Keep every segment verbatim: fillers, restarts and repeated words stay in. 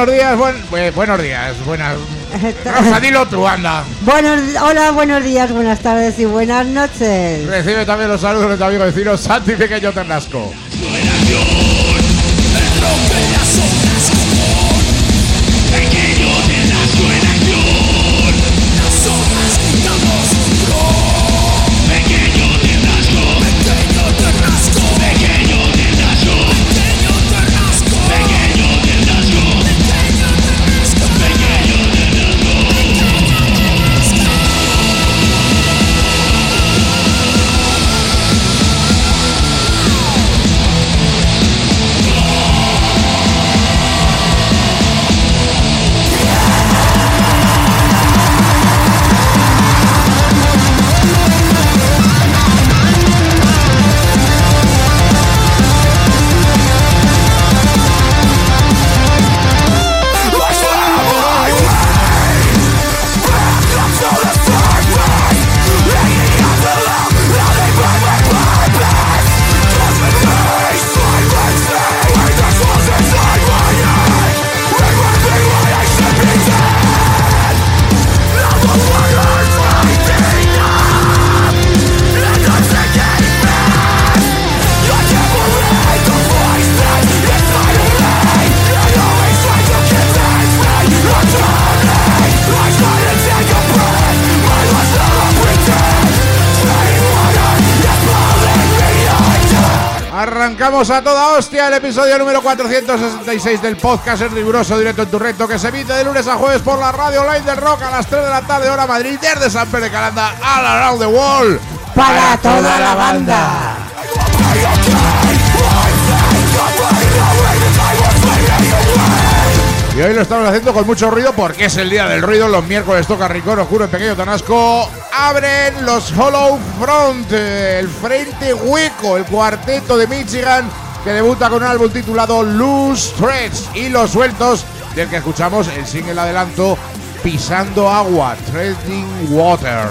buenos días, buen, eh, buenos días, buenas. Rosa, dilo tú, anda. Buenos, hola, buenos días, buenas tardes y buenas noches. Recibe también los saludos de tu amigo vecino Santi Pequeño Ternasco. Arrancamos a toda hostia el episodio número cuatrocientos sesenta y seis del podcast El Riguroso Directo en tu Reto, que se emite de lunes a jueves por la radio online del rock a las tres de la tarde hora Madrid, desde San Pedro de Calanda all around the world para, para toda la banda. Y hoy lo estamos haciendo con mucho ruido porque es el día del ruido. Los miércoles toca Ricón, Oscuro, en Pequeño Ternasco. Abren los Hollow Front, el Frente Hueco, el cuarteto de Michigan que debuta con un álbum titulado Loose Threads, y los sueltos, del que escuchamos el single adelanto Pisando Agua, Treading Water.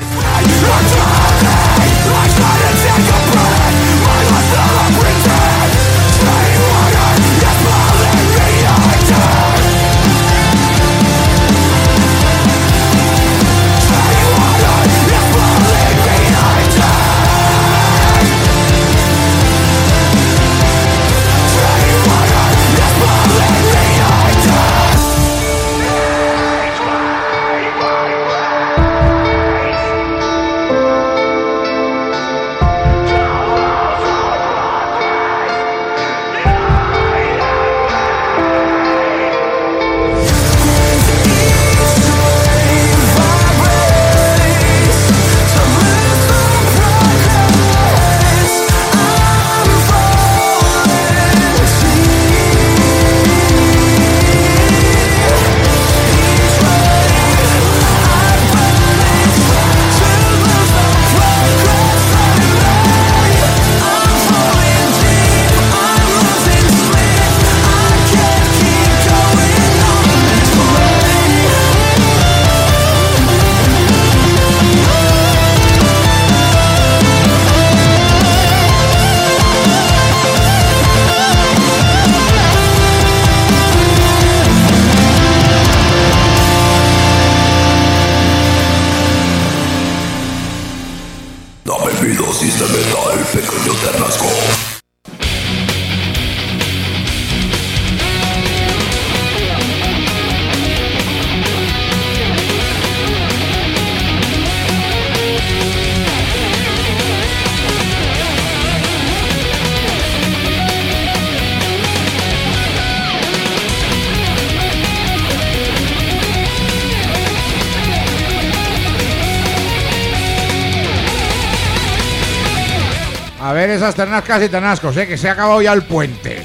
A ver esas ternascas y ternascos, eh, que se ha acabado ya el puente.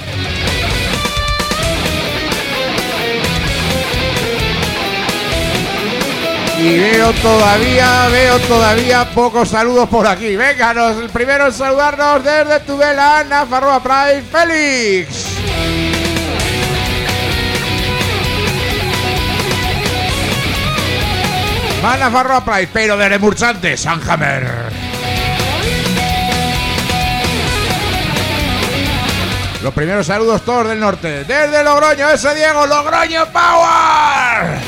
Y veo todavía, veo todavía pocos saludos por aquí. Venga, nos, el primero en saludarnos desde Tudela, Nafarroa Pride, Félix. Nafarroa Pride, pero de Remurchante, Sanhammer. Los primeros saludos todos del norte. Desde Logroño, ese Diego, Logroño Power.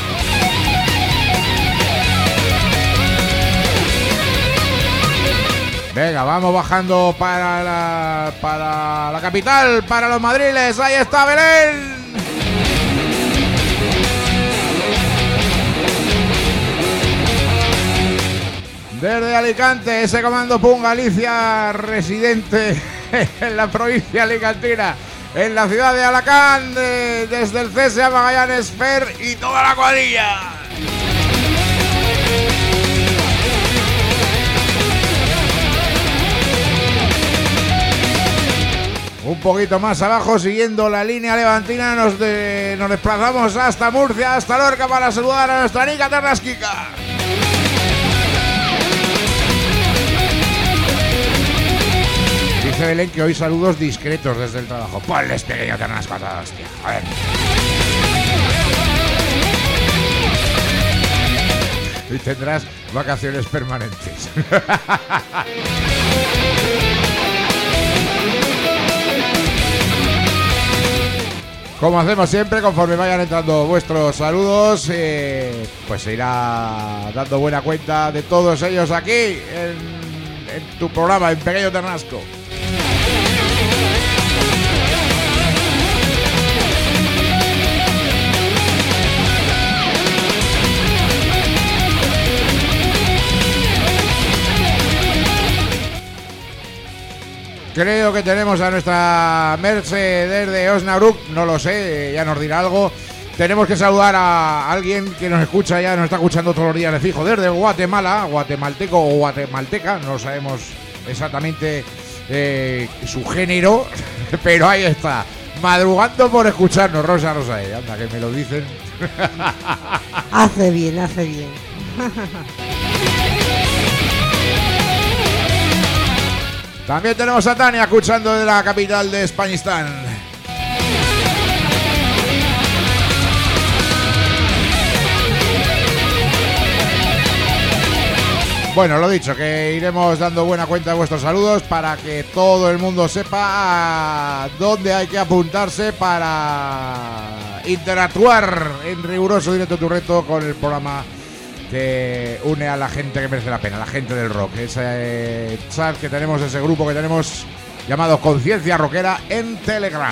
Venga, vamos bajando para la, para la capital, para los madriles. Ahí está Belén. Desde Alicante, ese comando Pum Galicia, residente en la provincia alicantina, en la ciudad de Alacant, de, desde el C S A Magallanes, Fer y toda la cuadrilla. Un poquito más abajo, siguiendo la línea levantina, nos, de, nos desplazamos hasta Murcia, hasta Lorca, para saludar a nuestra Nica Ternasquica. Dice Belén que hoy saludos discretos desde el trabajo. Ponles pequeño Ternasco a todos, hostia. A ver. Y tendrás vacaciones permanentes. Como hacemos siempre, conforme vayan entrando vuestros saludos, eh, pues se irá dando buena cuenta de todos ellos aquí en, en tu programa, en Pequeño Ternasco. Creo que tenemos a nuestra Merce desde Osnabrück, no lo sé, ya nos dirá algo. Tenemos que saludar a alguien que nos escucha ya, nos está escuchando todos los días de fijo, desde Guatemala, guatemalteco o guatemalteca, no sabemos exactamente eh, su género, pero ahí está, madrugando por escucharnos, Rosa Rosae, anda, que me lo dicen. Hace bien, hace bien. También tenemos a Tania escuchando de la capital de Españistán. Bueno, lo dicho, que iremos dando buena cuenta de vuestros saludos para que todo el mundo sepa dónde hay que apuntarse para interactuar en riguroso directo tu reto con el programa que une a la gente que merece la pena, la gente del rock. Ese chat que tenemos, ese grupo que tenemos llamado Conciencia Rockera en Telegram.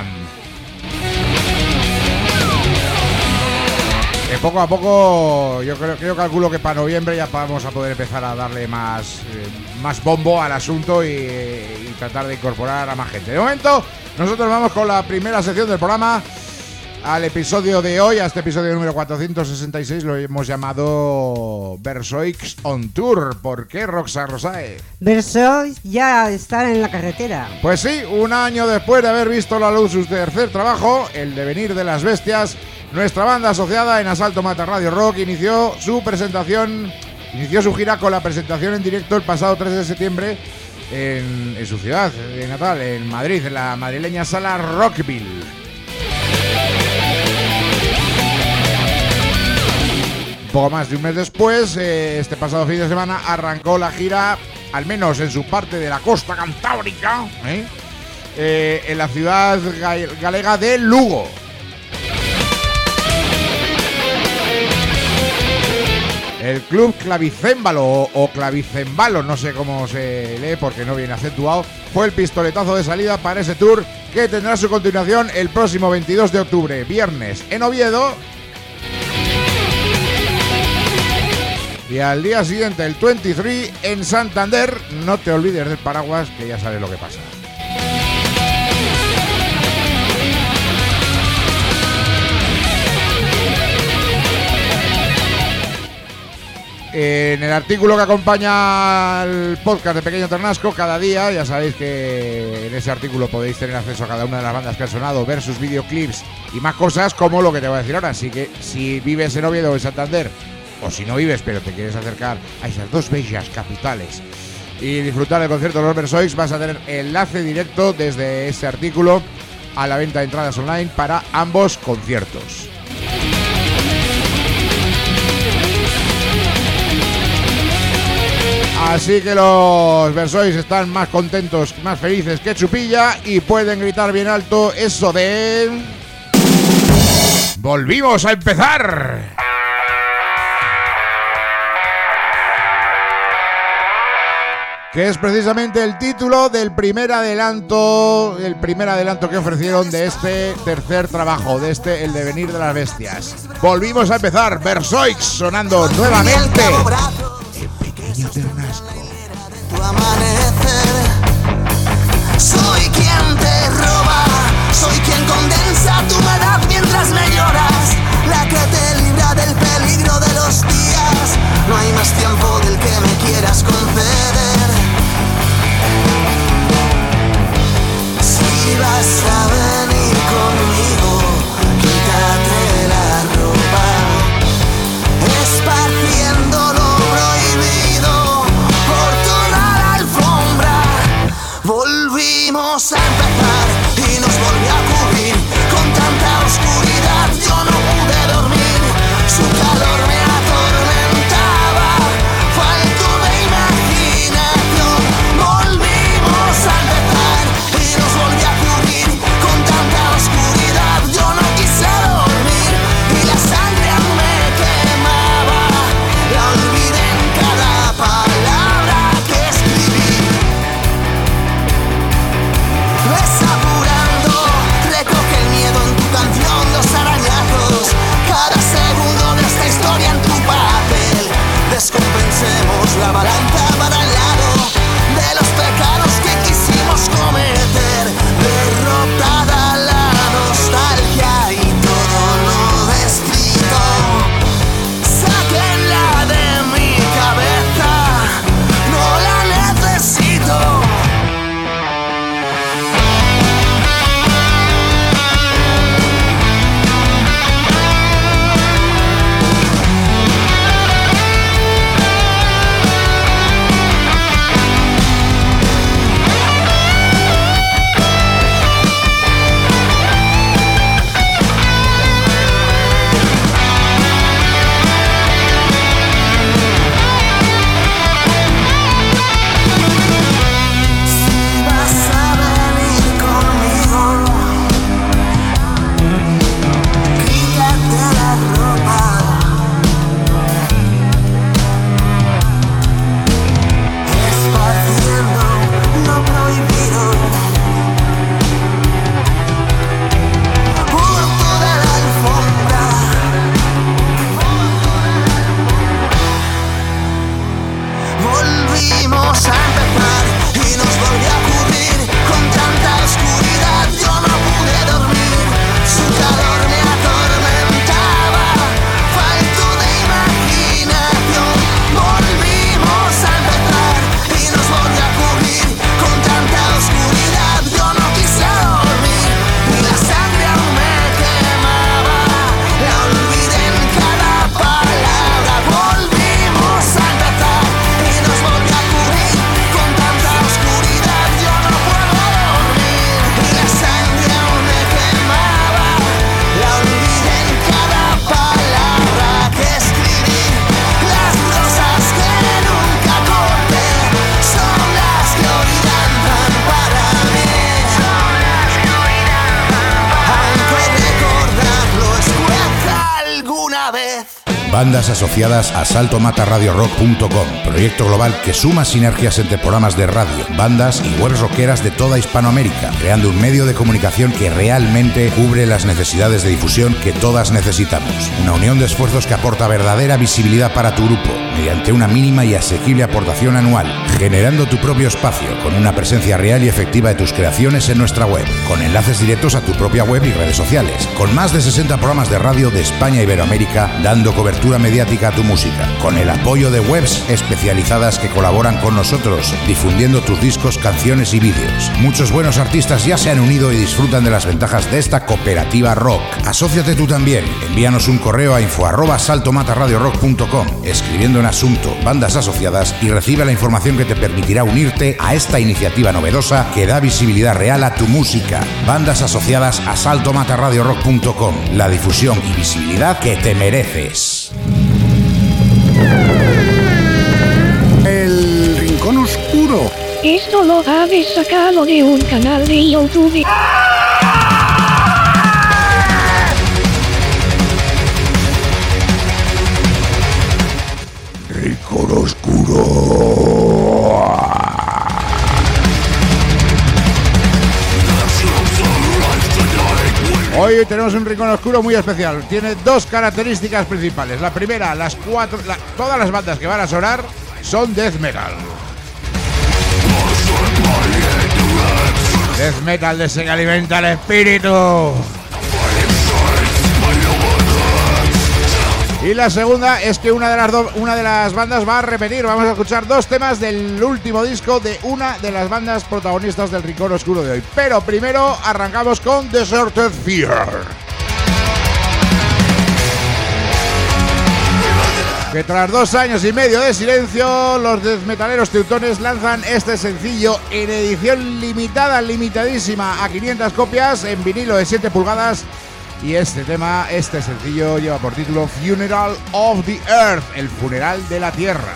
Que poco a poco, yo creo, creo calculo que para noviembre ya vamos a poder empezar a darle más, eh, más bombo al asunto y, y tratar de incorporar a más gente. De momento, nosotros vamos con la primera sección del programa. Al episodio de hoy, a este episodio número cuatrocientos sesenta y seis, lo hemos llamado Versoix on Tour. ¿Por qué, Roxa Rosae? Versoix ya está en la carretera. Pues sí, un año después de haber visto la luz su tercer trabajo, El Devenir de las Bestias, nuestra banda asociada en Asalto Mata Radio Rock inició su presentación, inició su gira con la presentación en directo el pasado tres de septiembre en, en su ciudad de natal, en Madrid, en la madrileña sala Rockville. Poco más de un mes después, eh, este pasado fin de semana, arrancó la gira, al menos en su parte de la costa cantábrica, ¿eh? Eh, en la ciudad galega de Lugo. El club Clavicémbalo o, o Clavicembalo, no sé cómo se lee porque no viene acentuado, fue el pistoletazo de salida para ese tour que tendrá su continuación el próximo veintidós de octubre, viernes, en Oviedo. Y al día siguiente, el veintitrés, en Santander. No te olvides del paraguas, que ya sabes lo que pasa. En el artículo que acompaña al podcast de Pequeño Ternasco, cada día, ya sabéis que en ese artículo podéis tener acceso a cada una de las bandas que han sonado, ver sus videoclips y más cosas como lo que te voy a decir ahora. Así que si vives en Oviedo o en Santander, o si no vives pero te quieres acercar a esas dos bellas capitales y disfrutar del concierto de los Versoix, vas a tener enlace directo desde este artículo a la venta de entradas online para ambos conciertos. Así que los Versois están más contentos, más felices que Chupilla y pueden gritar bien alto eso de... ¡Volvimos a empezar! Que es precisamente el título del primer adelanto, el primer adelanto que ofrecieron de este tercer trabajo, de este El devenir de las bestias. Volvimos a empezar, Versoix sonando nuevamente en Pequeño Ternasco. Tu amanecer. Soy quien te roba, soy quien condensa tu humedad mientras me lloras, la que te libra del peligro de los días. No hay más tiempo del que me quieras conceder. Si vas a venir conmigo, quítate la ropa, esparciendo lo prohibido por toda la alfombra. Volvimos a empezar y nos volvió a cubrir con tanta oscuridad. Yo no pude dormir, su calor me atormentaba, falto de imaginación. Volvimos a empezar y nos volvió a cubrir con tanta oscuridad. Yo no quise dormir y la sangre aún me quemaba. La olvidé en cada palabra que escribí. Ves apurando, recoge el miedo en tu canción, los arañazos, cada segundo de esta historia en tu papel. Descompensemos la balanza para el lado de los pecados que quisimos cometer. Derrotada la nostalgia y todo lo descrito, sáquenla de mi cabeza, no la necesito. Bandas asociadas a salto mata radio rock punto com, proyecto global que suma sinergias entre programas de radio, bandas y webs rockeras de toda Hispanoamérica, creando un medio de comunicación que realmente cubre las necesidades de difusión que todas necesitamos. Una unión de esfuerzos que aporta verdadera visibilidad para tu grupo, mediante una mínima y asequible aportación anual, generando tu propio espacio con una presencia real y efectiva de tus creaciones en nuestra web, con enlaces directos a tu propia web y redes sociales, con más de sesenta programas de radio de España e Iberoamérica dando cobertura mediática a tu música, con el apoyo de webs especializadas que colaboran con nosotros, difundiendo tus discos, canciones y vídeos. Muchos buenos artistas ya se han unido y disfrutan de las ventajas de esta cooperativa rock. Asóciate tú también. Envíanos un correo a info arroba salto mata radio rock punto com, escribiendo en asunto bandas asociadas, y recibe la información que te permitirá unirte a esta iniciativa novedosa que da visibilidad real a tu música. Bandas asociadas a salto mata radio rock punto com, la difusión y visibilidad que te mereces. El Oscuro. Esto lo habéis sacado de un canal de YouTube. Rincón Oscuro. Hoy tenemos un rincón oscuro muy especial. Tiene dos características principales. La primera, las cuatro, la, todas las bandas que van a sonar son death metal. Death metal de ese que alimenta el espíritu. Y la segunda es que una de las do- una de las bandas va a repetir. Vamos a escuchar dos temas del último disco de una de las bandas protagonistas del Rincón Oscuro de hoy. Pero primero arrancamos con Deserted Fear, que tras dos años y medio de silencio, los desmetaleros teutones lanzan este sencillo en edición limitada, limitadísima a quinientas copias en vinilo de siete pulgadas. Y este tema, este sencillo lleva por título Funeral of the Earth, el funeral de la tierra.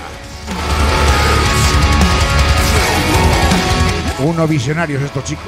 Unos visionarios estos chicos.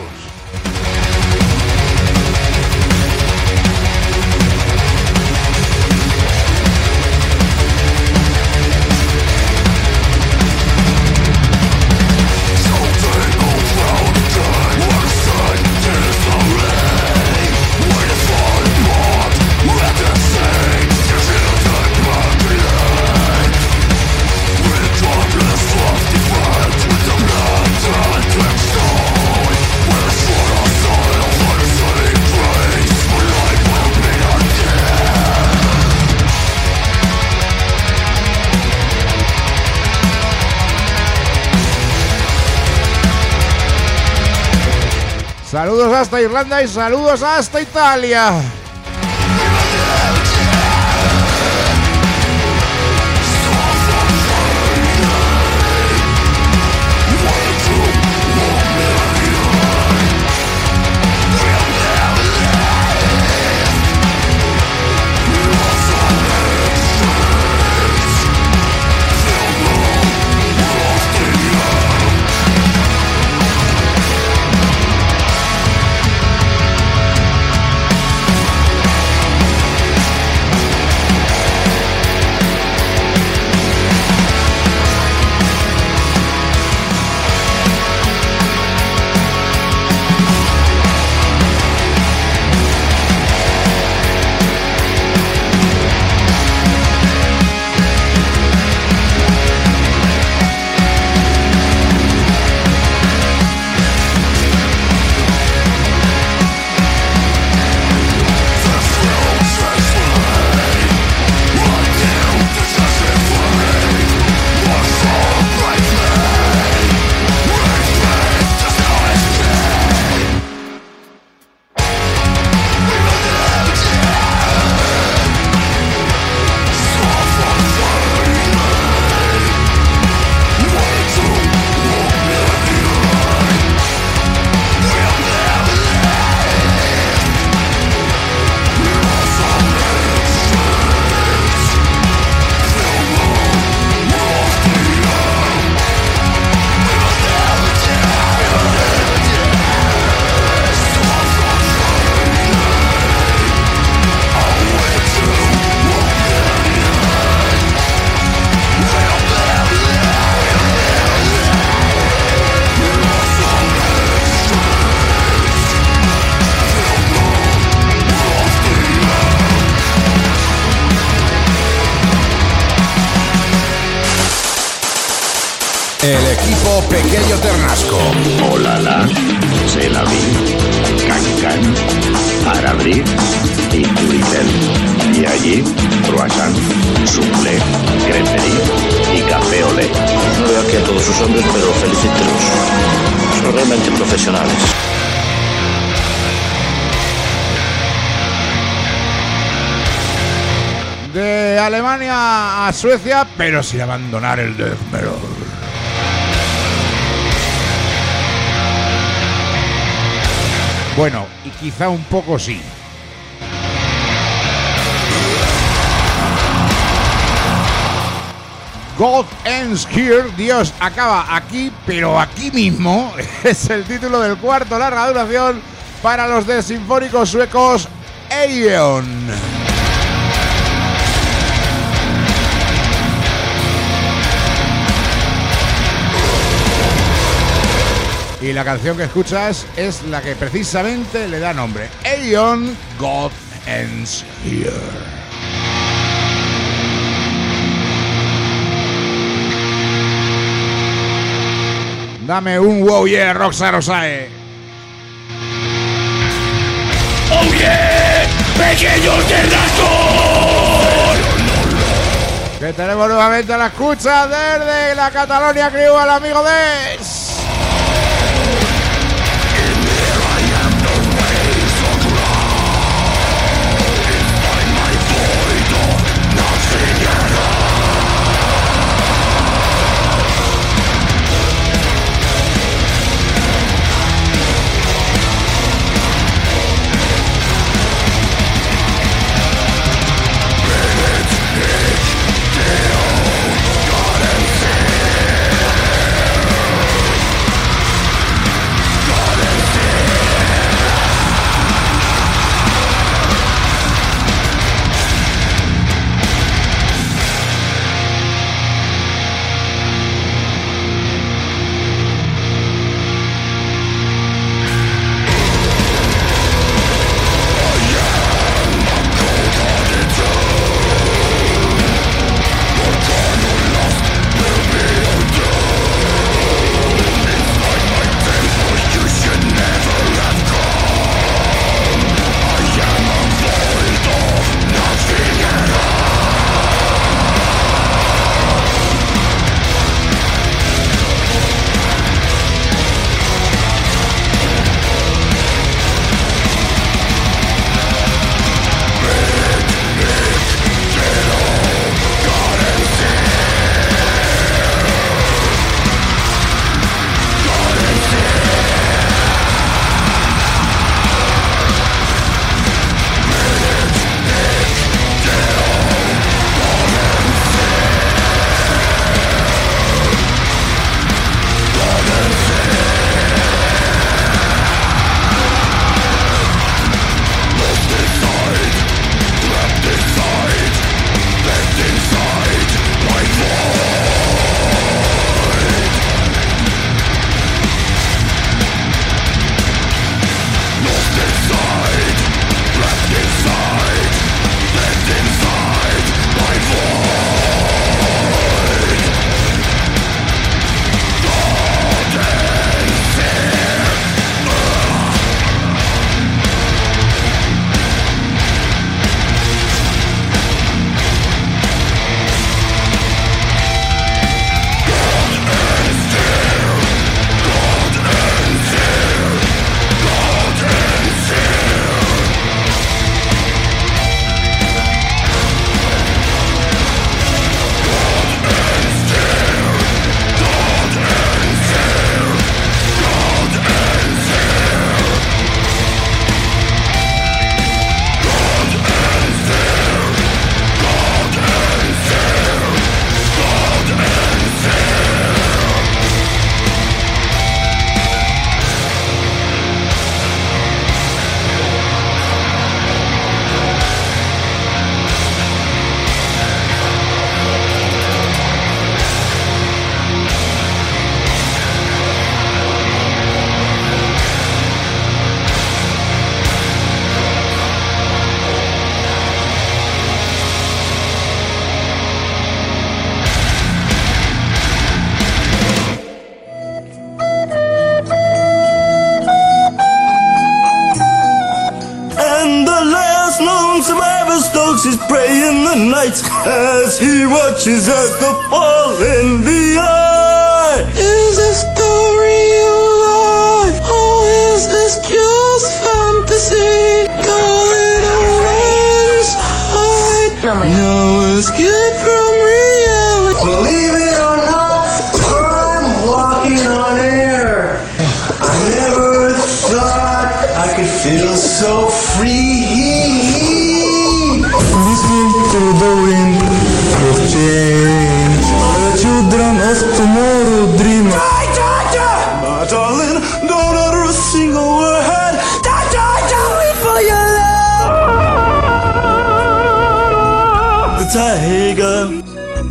Saludos hasta Irlanda y saludos hasta Italia. El equipo Pequeño Ternasco. Olala, Selaví, Cancan, Arabrí y Turitel. Y allí, croissant, soufflé, creperie y café olé. No veo aquí a todos sus hombres, pero felicítelos. Son realmente profesionales. De Alemania a Suecia, pero sin abandonar el death metal. Bueno, y quizá un poco sí. God Ends Here, Dios acaba aquí, pero aquí mismo, es el título del cuarto larga duración para los de sinfónicos suecos Aeon. Y la canción que escuchas es la que precisamente le da nombre. Aeon, God Ends Here. Dame un wow yeah, Roxanne Osae. Oh yeah, pequeños de razón. Que tenemos nuevamente a la escucha desde la Catalonia Crew al amigo Des. Stokes is praying the night as he watches us the fall in the eye. Is this story alive, or is this just fantasy? Going away inside, no escape from reality. Believe it or not, I'm walking on air. I never thought I could feel so free. Listen to the wind of change. little dreamer. Die, die, die! My darling, don't utter a single word. Die, die, die! Wait for your love. The tiger.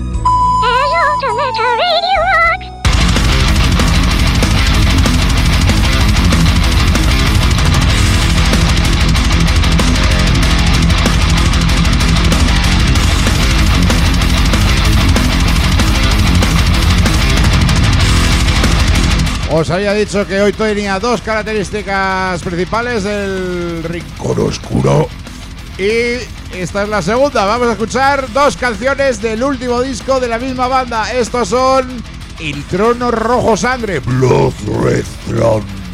Os había dicho que hoy tenía dos características principales del Rincón Oscuro. Y esta es la segunda. Vamos a escuchar dos canciones del último disco de la misma banda. Estos son El Trono Rojo Sangre, Blood Red Throne.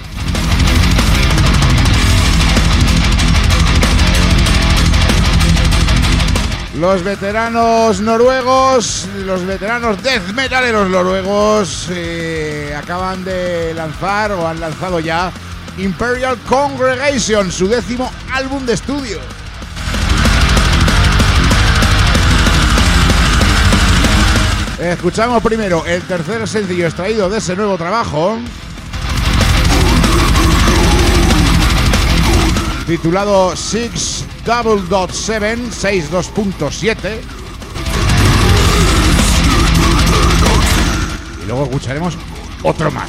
Los veteranos noruegos, los veteranos death metaleros noruegos eh, acaban de lanzar o han lanzado ya Imperial Congregation, su décimo álbum de estudio. Escuchamos primero el tercer sencillo extraído de ese nuevo trabajo, titulado Six Double Dot Seven, seis dos punto siete. Y luego escucharemos otro más.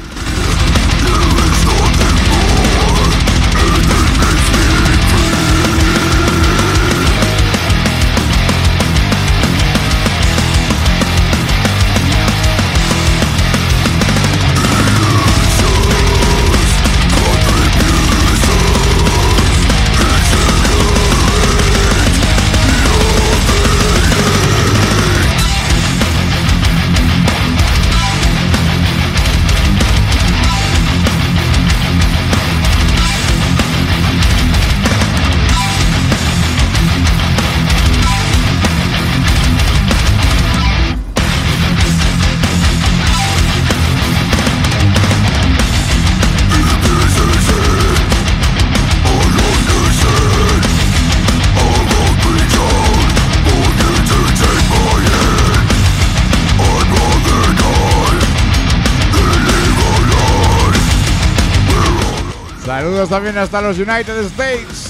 Saludos también hasta los United States.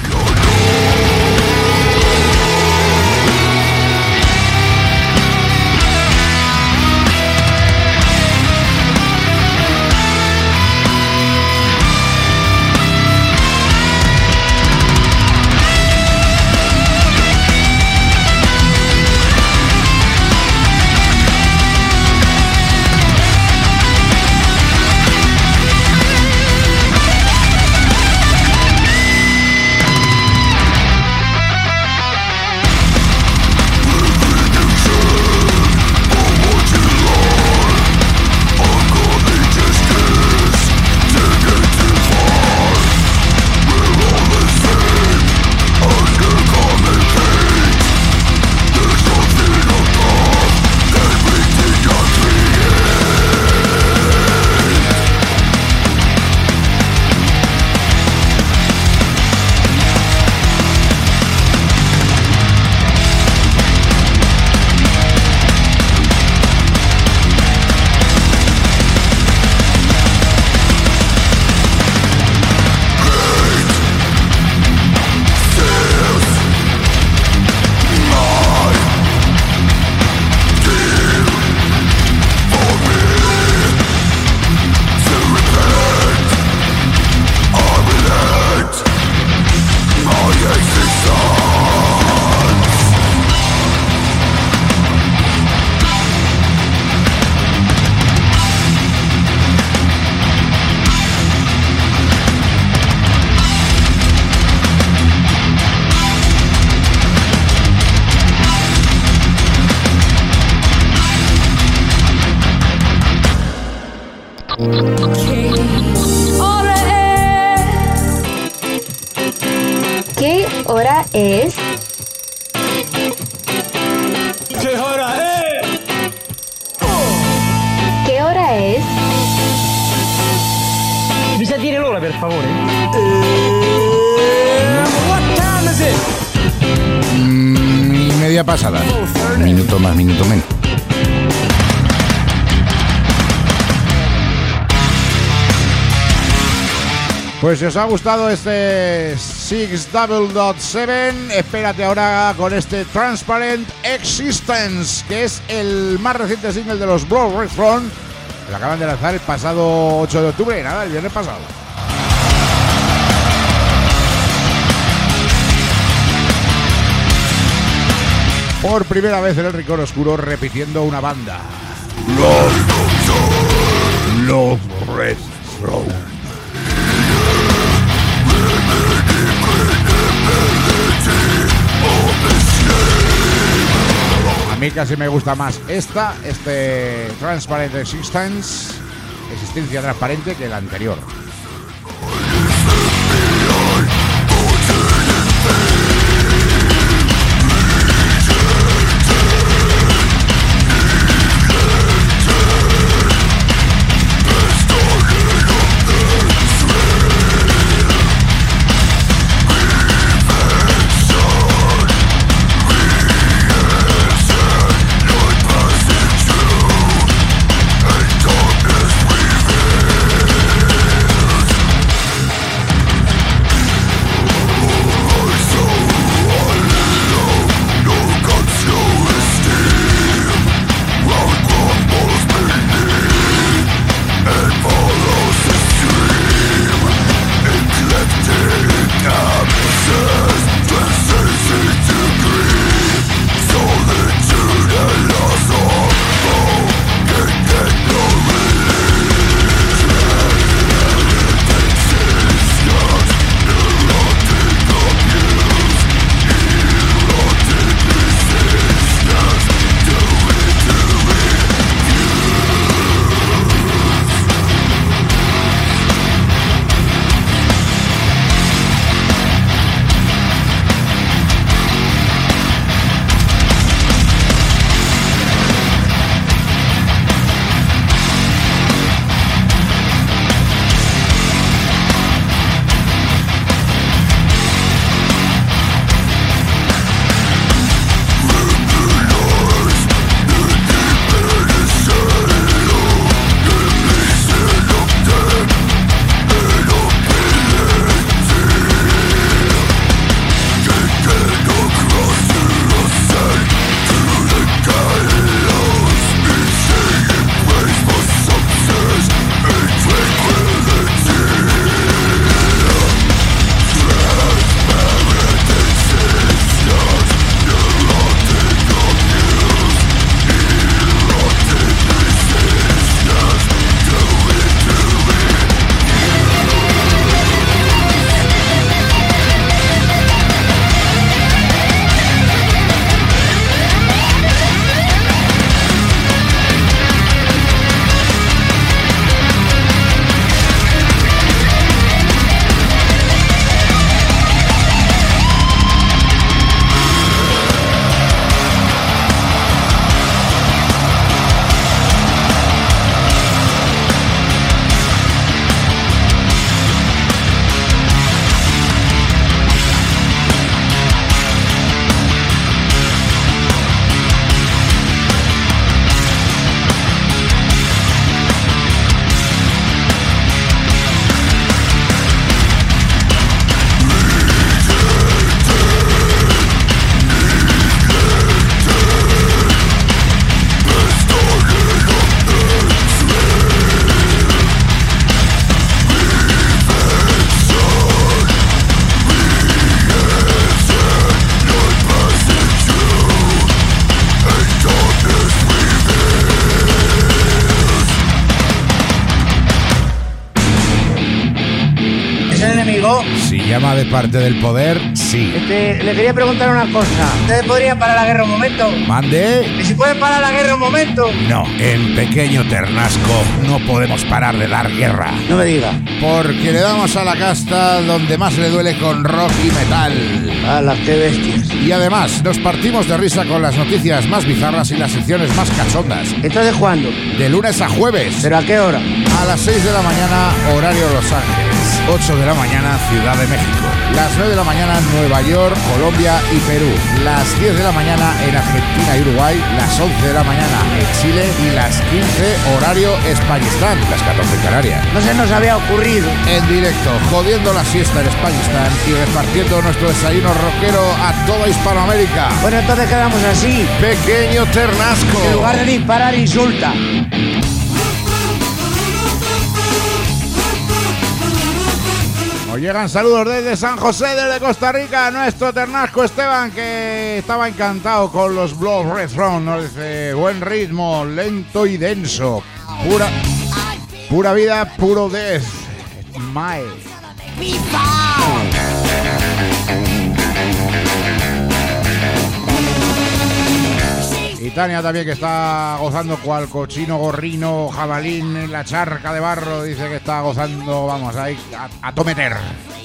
¿Qué hora es? ¿Qué hora es? ¿Qué hora es? Mi sa dire l'ora, per favore? What time is it? Mm, y media pasada. Minuto más, minuto menos. Pues si os ha gustado este Six Double Dot Seven, espérate ahora con este Transparent Existence, que es el más reciente single de los Broadway Front, que lo acaban de lanzar el pasado ocho de octubre, nada, el viernes pasado. Por primera vez en el Rincón Oscuro repitiendo una banda. Love, Love Red Throne. A mí casi me gusta más esta, este Transparent Existence, existencia transparente, que el anterior. Si llama de parte del poder, sí. Este, le quería preguntar una cosa. ¿Ustedes podrían parar la guerra un momento? ¿Mande? ¿Y si pueden parar la guerra un momento? No, en Pequeño Ternasco no podemos parar de dar guerra. No me diga. Porque le damos a la casta donde más le duele con rock y metal. ¡Hala, qué bestias! Y además, nos partimos de risa con las noticias más bizarras y las secciones más cachondas. ¿Entonces cuándo? De lunes a jueves. ¿Pero a qué hora? A las seis de la mañana, horario Los Ángeles. ocho de la mañana, Ciudad de México. Las nueve de la mañana, Nueva York, Colombia y Perú. Las diez de la mañana en Argentina y Uruguay. Las once de la mañana en Chile. Y las quince, horario Españistán. Las catorce en Canarias. No se nos había ocurrido. En directo, jodiendo la siesta en Españistán y repartiendo nuestro desayuno rockero a toda Hispanoamérica. Bueno, entonces quedamos así. Pequeño Ternasco. En lugar de disparar, insulta. Nos llegan saludos desde San José, desde Costa Rica, nuestro Ternasco Esteban, que estaba encantado con los Blood Red Throne. Nos dice, buen ritmo, lento y denso. Pura, pura vida, puro death. My. Y Tania también, que está gozando cual cochino, gorrino, jabalín en la charca de barro. Dice que está gozando, vamos, ahí a, a tometer.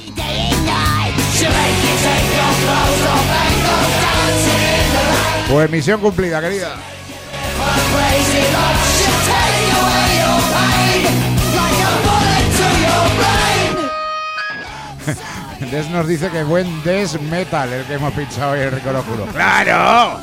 Pues misión cumplida, querida. Des nos dice que buen Des Metal el que hemos pinchado hoy en Rico Locuro. ¡Claro!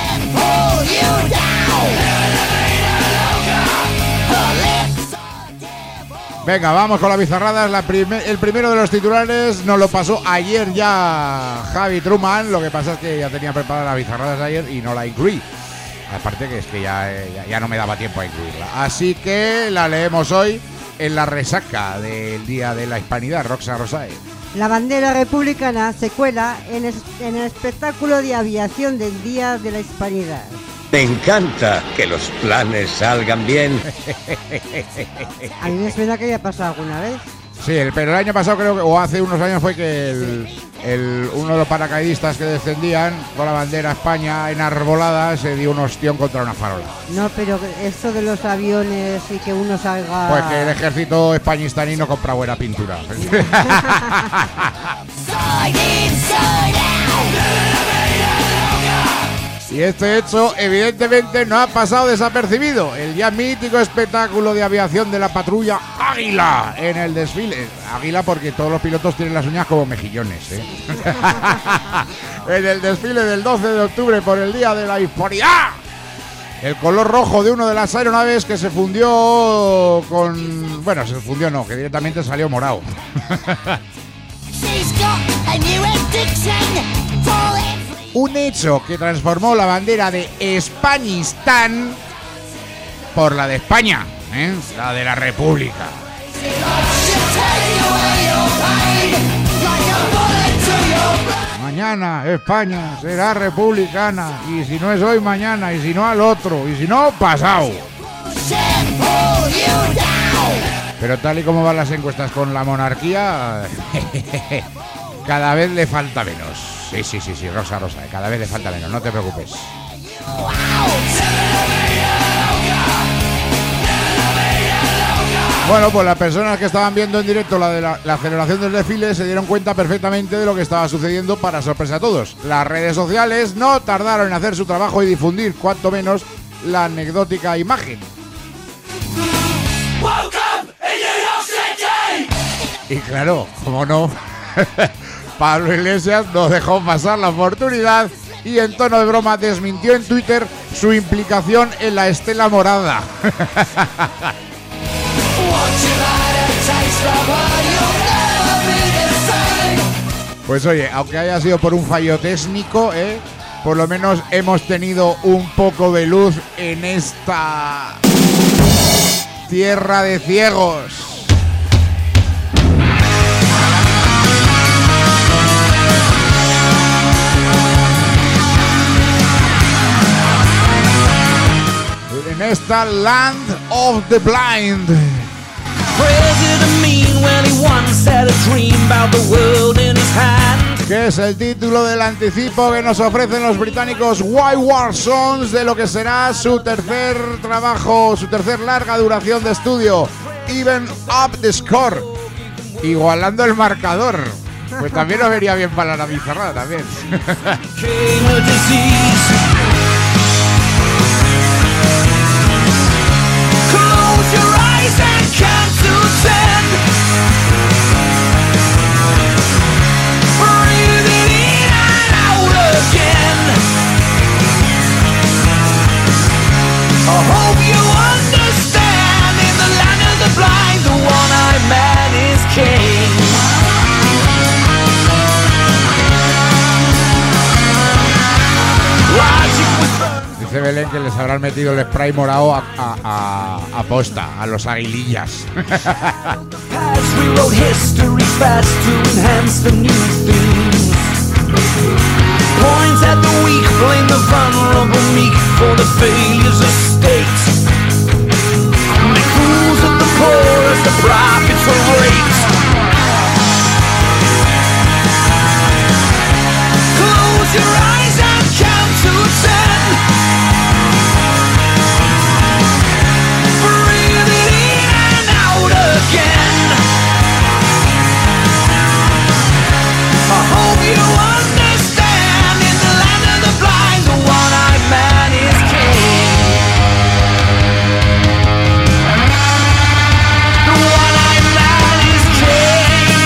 Venga, vamos con las bizarradas. La prime- el primero de los titulares nos lo pasó ayer ya Javi Truman. Lo que pasa es que ya tenía preparadas las bizarradas de ayer y no la incluí. Aparte que es que ya, ya, ya no me daba tiempo a incluirla. Así que la leemos hoy en la resaca del Día de la Hispanidad. Roxa Rosae. La bandera republicana se cuela en el, en el espectáculo de aviación del Día de la Hispanidad. Me encanta que los planes salgan bien. A mí me suena que haya pasado alguna vez. Sí, el, pero el año pasado creo que, o hace unos años fue que el, el, uno de los paracaidistas que descendían con la bandera España enarbolada se dio un ostión contra una farola. No, pero esto de los aviones y que uno salga... Pues que el ejército españistaní no compra buena pintura. Y este hecho evidentemente no ha pasado desapercibido. El ya mítico espectáculo de aviación de la patrulla Águila en el desfile. Águila porque todos los pilotos tienen las uñas como mejillones, ¿eh? En el desfile del doce de octubre por el Día de la Hispanidad. El color rojo de una de las aeronaves que se fundió con... Bueno, se fundió no, que directamente salió morado. Un hecho que transformó la bandera de Españistán por la de España, ¿eh? La de la República. Mañana España será republicana, y si no es hoy, mañana, y si no al otro, y si no, pasado. Pero tal y como van las encuestas con la monarquía, cada vez le falta menos. Sí, sí, sí, sí, Rosa, Rosa, cada vez le falta menos, no te preocupes. Bueno, pues las personas que estaban viendo en directo la de la, la celebración del desfile se dieron cuenta perfectamente de lo que estaba sucediendo, para sorpresa a todos. Las redes sociales no tardaron en hacer su trabajo y difundir, cuanto menos, la anecdótica imagen. Y claro, como no, Pablo Iglesias no dejó pasar la oportunidad y en tono de broma desmintió en Twitter su implicación en la estela morada. Pues oye, aunque haya sido por un fallo técnico, ¿eh? Por lo menos hemos tenido un poco de luz en esta tierra de ciegos. En esta Land of the Blind. Que es el título del anticipo que nos ofrecen los británicos White War Sons de lo que será su tercer trabajo, su tercer larga duración de estudio, Even Up the Score, igualando el marcador. Pues también nos vería bien para la bizarrada también. Belén que les habrán metido el spray morado a, a, a, a posta, a los aguilillas. Points at the weak, blame the vulnerable meek for the failures of states. Make fools of the poor as the profits are raked. Close your eyes and count to ten. Breathe it in and out again. I hope you understand. In the land of the blind, the one-eyed man is king. The one-eyed man is king.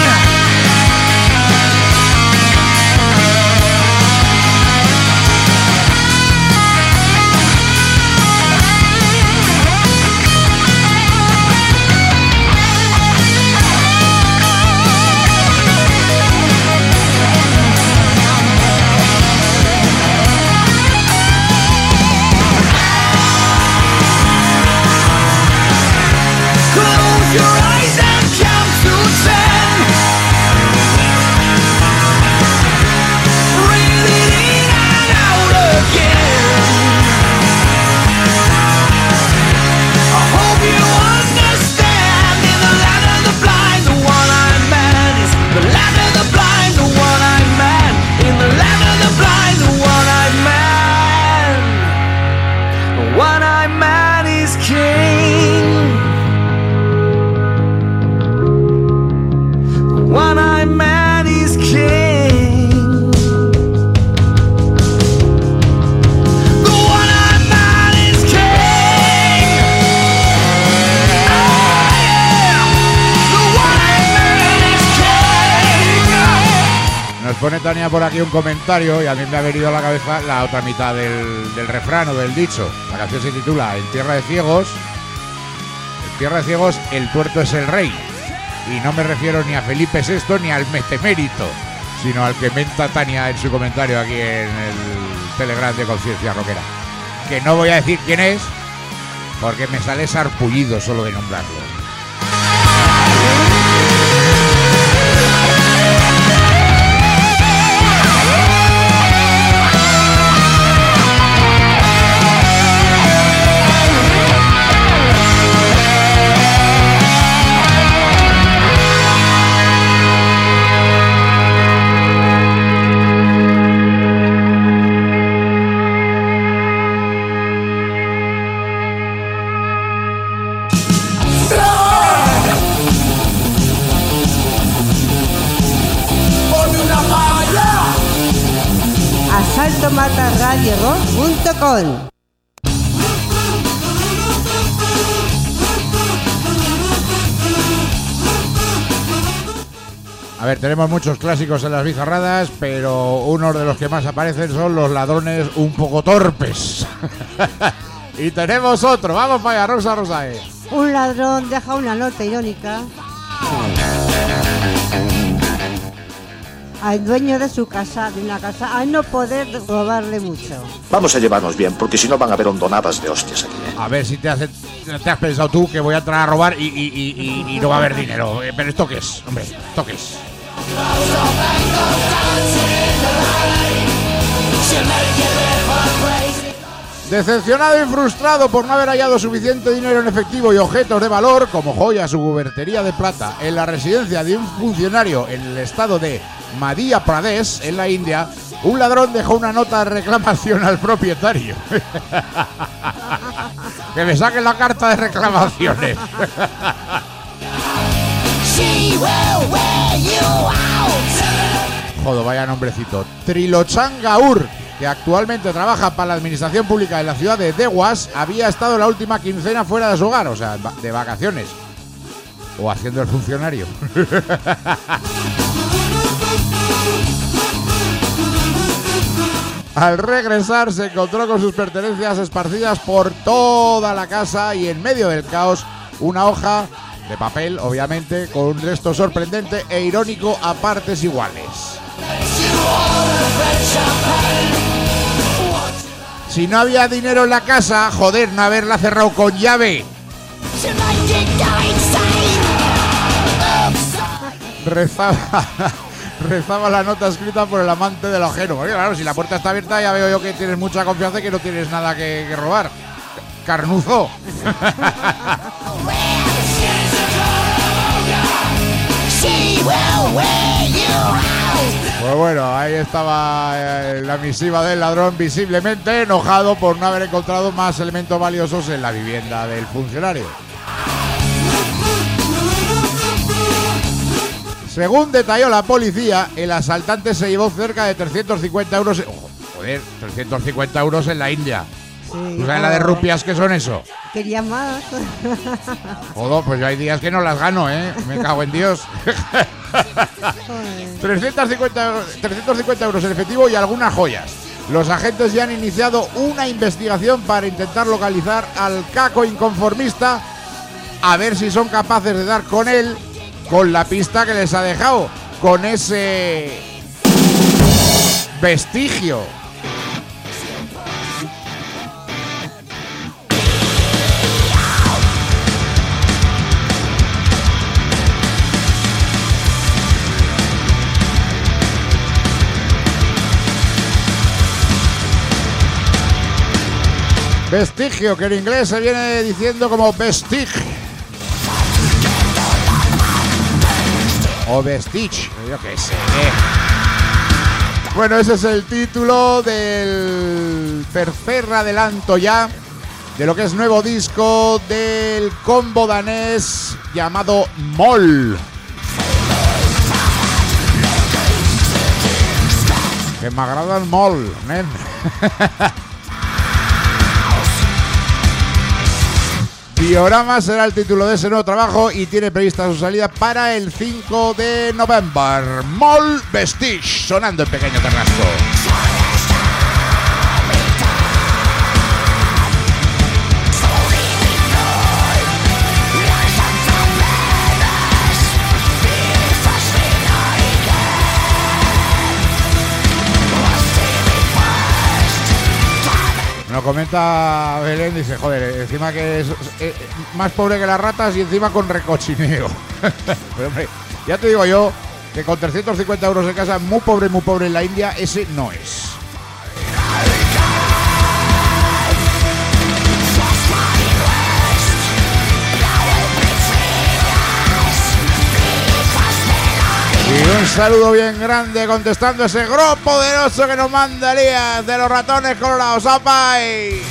Close your eyes and count to ten. Breathe it in and out again. I hope you understand. In the land of the blind, the one-eyed man is the land of the blind, the one-eyed man. In the land of the blind, the one-eyed man. The one-eyed man is king. One-eyed man is king. The one-eyed man is king. Oh, yeah. The one-eyed man is king. Nos pone Tania por aquí un comentario y a mí me ha venido a la cabeza la otra mitad del, del refrán o del dicho. La canción se titula En tierra de ciegos. En tierra de ciegos el tuerto es el rey. Y no me refiero ni a Felipe sexto ni al metemérito, sino al que menta Tania en su comentario aquí en el Telegram de Conciencia Rockera. Que no voy a decir quién es, porque me sale sarpullido solo de nombrarlo. asalto mata radio rock punto com. A ver, tenemos muchos clásicos en las bizarradas, pero unos de los que más aparecen son los ladrones un poco torpes. Y tenemos otro, vamos para allá, Rosa Rosae. Un ladrón deja una nota irónica al dueño de su casa, de una casa, al no poder robarle mucho. Vamos a llevarnos bien, porque si no van a haber hondonadas de hostias aquí, ¿eh? A ver si te, hace, te has pensado tú que voy a entrar a robar y, y, y, y, y no va a haber dinero. Eh, pero ¿esto qué es? Hombre, ¿esto qué es? Decepcionado y frustrado por no haber hallado suficiente dinero en efectivo y objetos de valor como joyas o cubertería de plata en la residencia de un funcionario en el estado de Madhya Pradesh, en la India, un ladrón dejó una nota de reclamación al propietario. Que me saquen la carta de reclamaciones. Joder, vaya nombrecito. Trilochan Gaur, que actualmente trabaja para la administración pública de la ciudad de Dewas, había estado la última quincena fuera de su hogar, o sea, de vacaciones. O haciendo el funcionario. Al regresar se encontró con sus pertenencias esparcidas por toda la casa y en medio del caos una hoja de papel, obviamente, con un gesto sorprendente e irónico a partes iguales. Si no había dinero en la casa, joder, no haberla cerrado con llave. Rezaba, rezaba la nota escrita por el amante del ajeno. Porque claro, si la puerta está abierta ya veo yo que tienes mucha confianza y que no tienes nada que, que robar. Carnuzo. Pues bueno, ahí estaba eh, la misiva del ladrón, visiblemente enojado por no haber encontrado más elementos valiosos en la vivienda del funcionario. Según detalló la policía, el asaltante se llevó cerca de trescientos cincuenta euros. Oh, joder, trescientos cincuenta euros en la India. Sí, ¿Tú sabes la de rupias que son eso? Quería más. Joder, pues yo hay días que no las gano, ¿eh? Me cago en Dios. trescientos cincuenta euros en efectivo y algunas joyas. Los agentes ya han iniciado una investigación para intentar localizar al caco inconformista, a ver si son capaces de dar con él, con la pista que les ha dejado, con ese vestigio. Vestigio, que en inglés se viene diciendo como vestige. O vestige, yo qué sé. Bueno, ese es el título del tercer adelanto ya de lo que es nuevo disco del combo danés llamado Moll. Que me agrada el Moll, nen. Diorama será el título de ese nuevo trabajo y tiene prevista su salida para el cinco de noviembre. Moll Vestige, sonando en Pequeño Carrasco. Nos comenta Belén, dice, joder, encima que es eh, más pobre que las ratas y encima con recochineo. Pero hombre, ya te digo yo que con trescientos cincuenta euros en casa, muy pobre, muy pobre en la India, ese no es. Y un saludo bien grande contestando ese grupo poderoso que nos manda Elías de los ratones colorados. ¡Apay!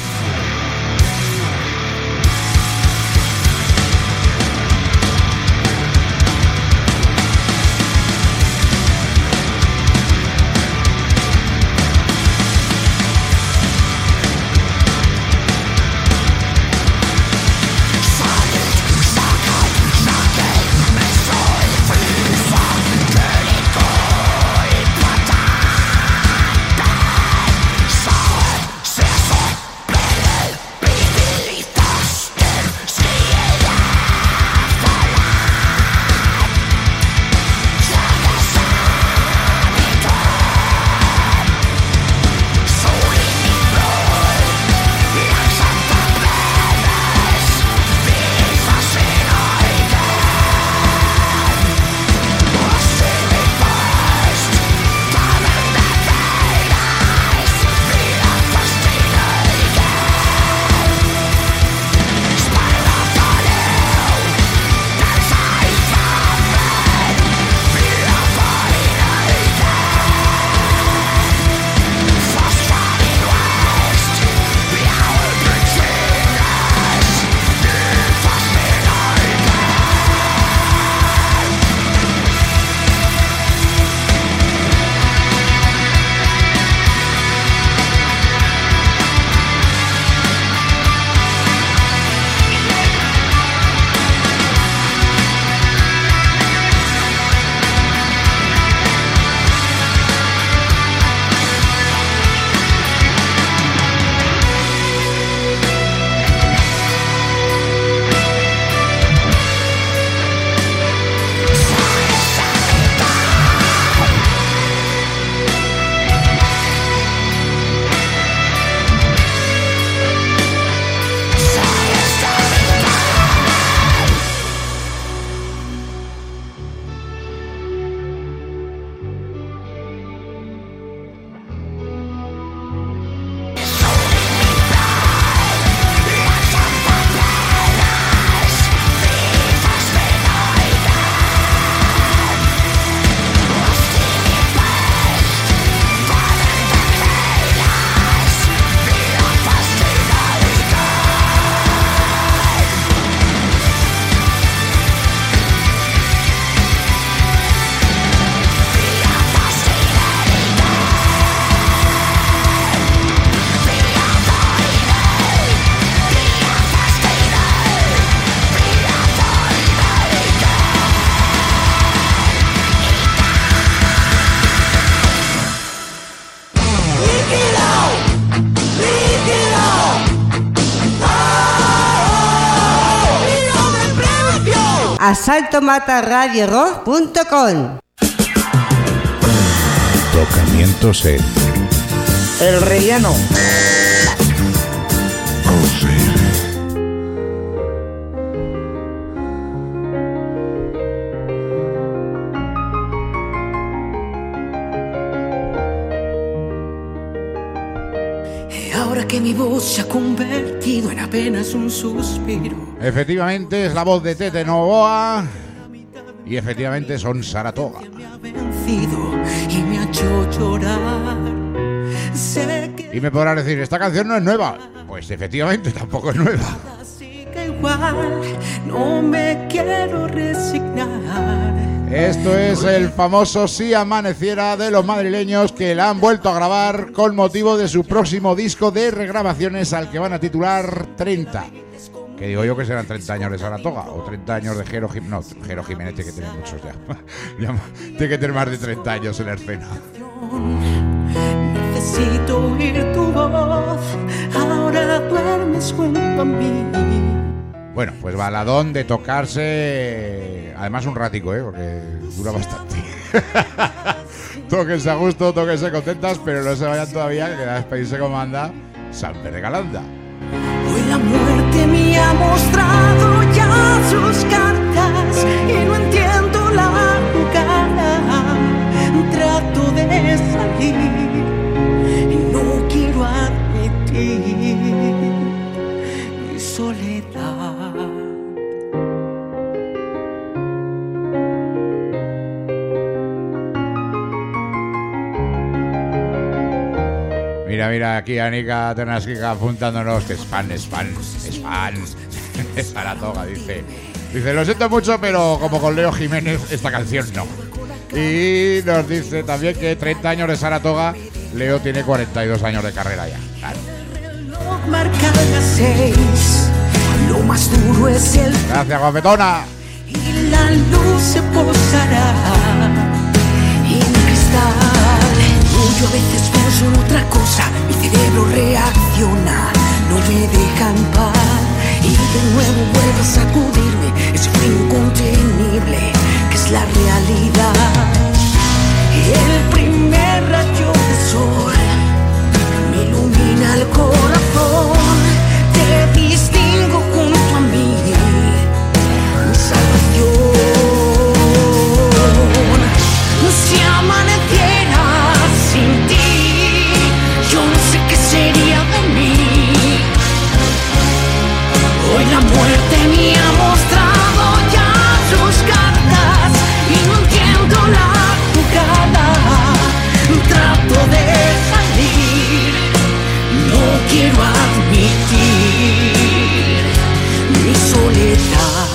a salto mata radio rock punto com. Tocamientos en El Rellano. Ahora que mi voz se ha convertido en apenas un suspiro. Efectivamente es la voz de Tete Novoa y efectivamente son Saratoga. Y me ha hecho llorar. Y me podrás decir, esta canción no es nueva. Pues efectivamente tampoco es nueva. Así que igual no me quiero resignar. Esto es el famoso Si Amaneciera de los madrileños, que la han vuelto a grabar con motivo de su próximo disco de regrabaciones al que van a titular treinta. Que digo yo que serán treinta años de Saratoga o treinta años de Jero Jiménez. No, Jero Jiménez tiene que tener muchos ya. ya. Tiene que tener más de treinta años en la escena. Necesito oír tu voz, ahora duermes junto a mí. Bueno, pues baladón de tocarse, además un ratico, ¿eh? Porque dura bastante. Tóquense a gusto, tóquense contentas, pero no se vayan todavía, que queda despedirse como anda Samper de Galanda. Hoy la muerte me ha mostrado ya sus cartas y no entiendo la jugada. Trato de salir y no quiero admitir mi soledad. Mira, mira, aquí Anika Tenaskica apuntándonos que es fan, es fan, es fan. Es Saratoga, dice. Dice, lo siento mucho, pero como con Leo Jiménez, esta canción no. Y nos dice también que treinta años de Saratoga, Leo tiene cuarenta y dos años de carrera ya. Claro. Marca las seis, lo más duro es el... Gracias, guapetona. Y la luz se posará en cristal. Yo a veces pienso en otra cosa, mi cerebro reacciona, no me deja en paz. Y de nuevo vuelve a sacudirme ese frío incontenible que es la realidad. Y el primer rayo de sol me ilumina el corazón. Te distingo junto a mí, mi salvación. Si amaneciera sin ti, yo no sé qué sería de mí. Hoy la muerte me ha mostrado ya sus cartas y no entiendo la jugada. Trato de salir, no quiero admitir mi soledad.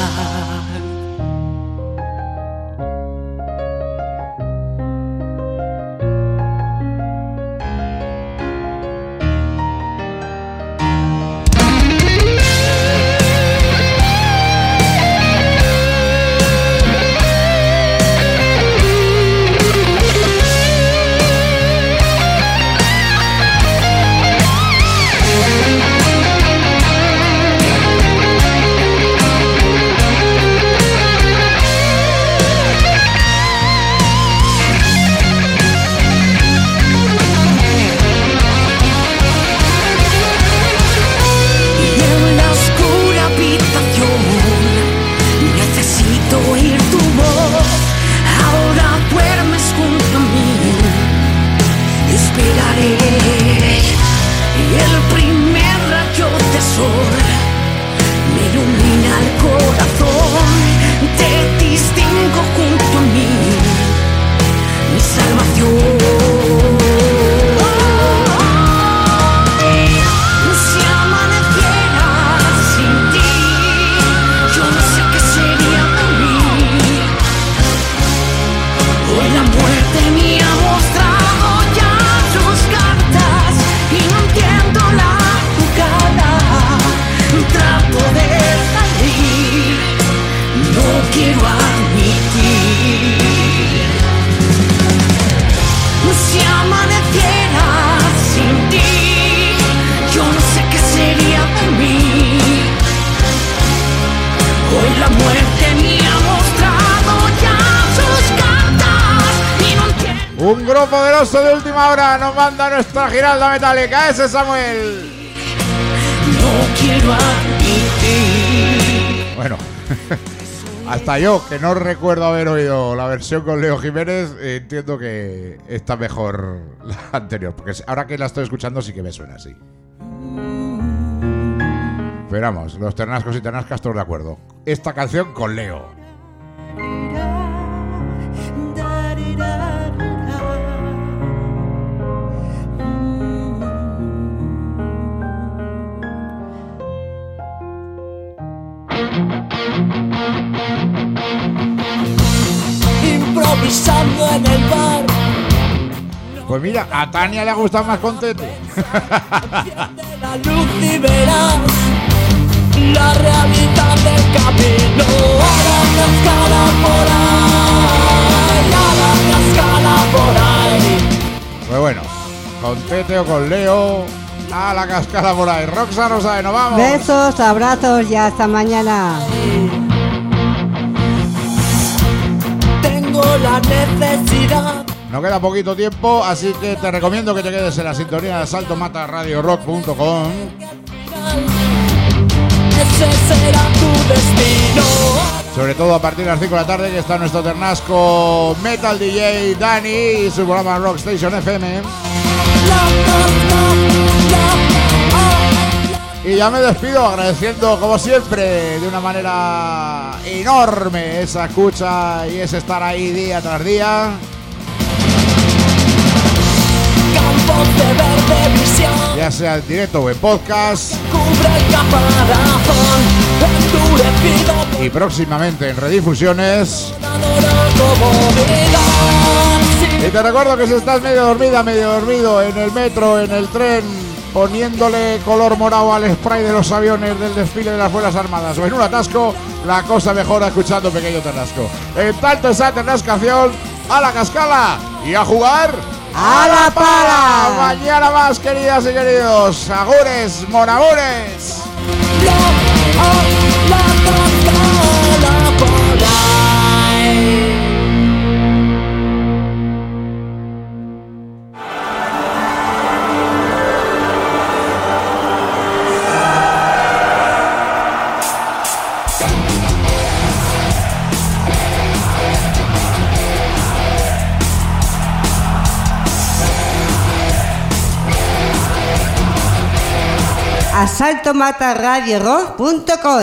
La muerte mía Un grupo poderoso de última hora nos manda nuestra Giralda Metálica. Ese Samuel. No quiero admitir. Bueno, hasta yo, que no recuerdo haber oído la versión con Leo Jiménez, eh, entiendo que está mejor la anterior, porque ahora que la estoy escuchando sí que me suena así. Pero vamos, los ternascos y ternascas todos de acuerdo. Esta canción con Leo. Improvisando en el bar. Pues mira, a Tania le ha gustado más con Tete. La luz y verás la realidad del camino. A la cascada por ahí, a la cascada por ahí. Pues bueno, con Tete o con Leo, a la cascada por ahí. Roxa Rosa, nos vamos. Besos, abrazos y hasta mañana. Tengo la necesidad. No queda poquito tiempo, así que te recomiendo que te quedes en la sintonía de salto mata radio rock punto com. Ese será tu destino. Sobre todo a partir de las cinco de la tarde, que está nuestro ternasco Metal D J Dani y su programa Rockstation F M. Y ya me despido agradeciendo, como siempre, de una manera enorme esa escucha y ese estar ahí día tras día. De verde visión, ya sea en directo o en podcast, cubre el caparazón, endurecido y próximamente en redifusiones. Y te recuerdo que si estás medio dormida, medio dormido en el metro, en el tren, poniéndole color morado al spray de los aviones del desfile de las Fuerzas Armadas o en un atasco, la cosa mejora escuchando Pequeño Ternasco. En tanto esa ternascación, a la cascala y a jugar ¡a la pala! Mañana más, queridas y queridos. Agures, monagures. Asalto Mata Radio Rock punto com